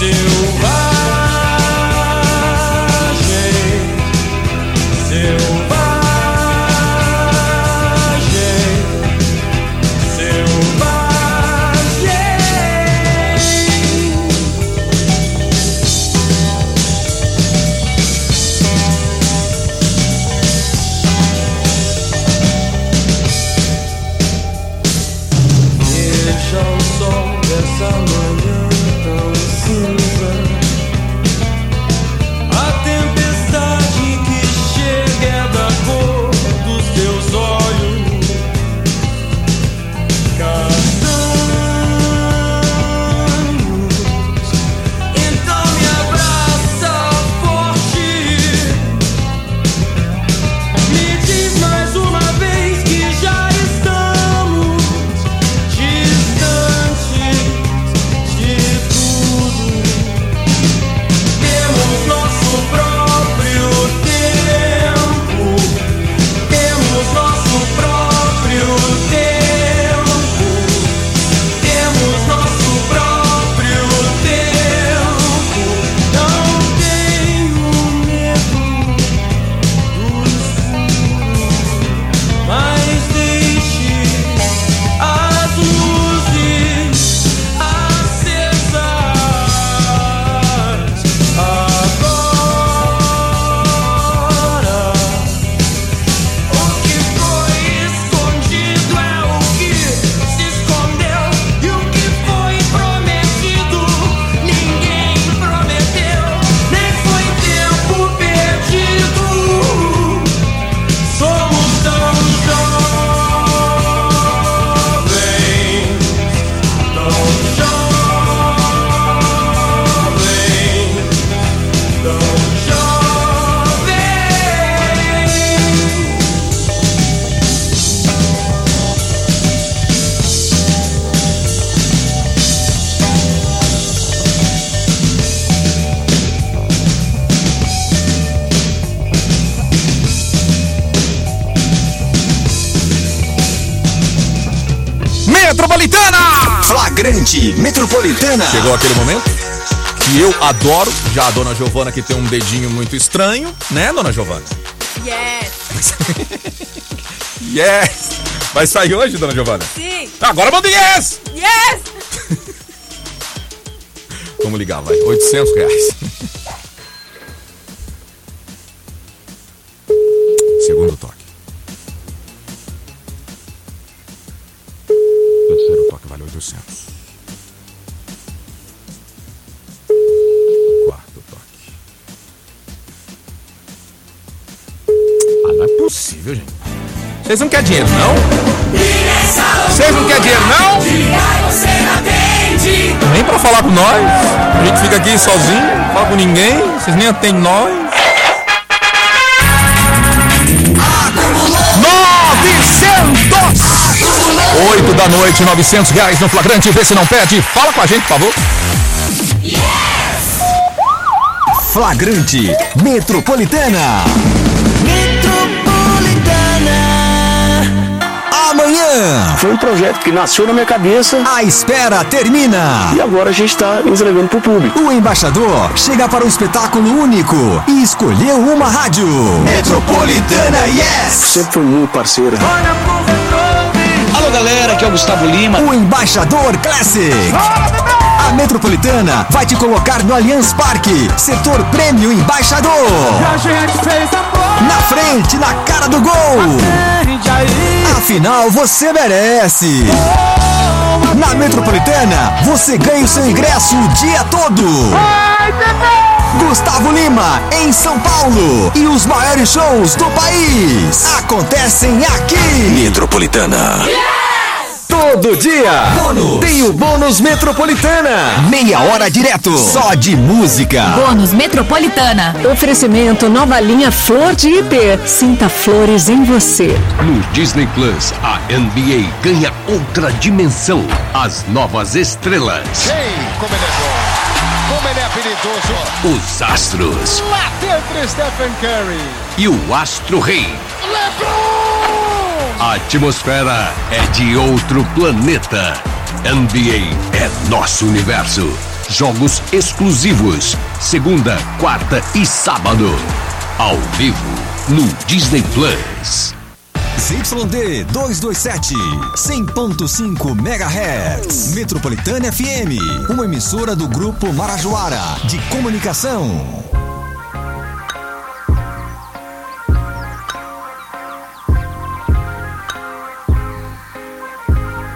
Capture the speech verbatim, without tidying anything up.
Metropolitana! Flagrante Metropolitana. Chegou aquele momento que eu adoro, já a dona Giovana que tem um dedinho muito estranho, né, dona Giovana? Yes! Yes! Vai sair hoje, dona Giovana? Sim! Agora manda yes! Yes! Vamos ligar, vai. oitocentos reais. Segundo toque. Terceiro toque vale oitocentos. Quarto toque. Ah, não é possível, gente. Vocês não querem dinheiro, não? Vocês não querem dinheiro, não? Nem pra falar com nós. A gente fica aqui sozinho, não fala com ninguém. Vocês nem atendem nós. novecentos! oito da noite, novecentos reais no flagrante. Vê se não pede. Fala com a gente, por favor. Flagrante Metropolitana. Amanhã. Foi um projeto que nasceu na minha cabeça. A espera termina. E agora a gente está entregando pro público. O embaixador chega para um espetáculo único e escolheu uma rádio. Metropolitana, yes! Sempre foi muito parceira. Alô galera, aqui é o Gustavo Lima. O Embaixador Classic. A Metropolitana vai te colocar no Allianz Parque, setor prêmio Embaixador. Na frente, na cara do gol. Afinal, você merece. Na Metropolitana, você ganha o seu ingresso o dia todo. Gustavo Lima, em São Paulo. E os maiores shows do país acontecem aqui. Metropolitana. Todo dia Bônus. tem o Bônus Metropolitana. Meia hora direto, só de música. Bônus Metropolitana. Oferecimento nova linha Flor de I P. Sinta flores em você. No Disney Plus, a N B A ganha outra dimensão. As novas estrelas. Ei, como ele é bom. Como ele é habilidoso. Os astros. Lá dentro, Stephen Curry. E o Astro Rei. LeBron! A atmosfera é de outro planeta. N B A é nosso universo. Jogos exclusivos, segunda, quarta e sábado. Ao vivo, no Disney Plus. Y D duzentos e vinte e sete, cem ponto cinco megahertz. Metropolitana F M, uma emissora do Grupo Marajoara de Comunicação.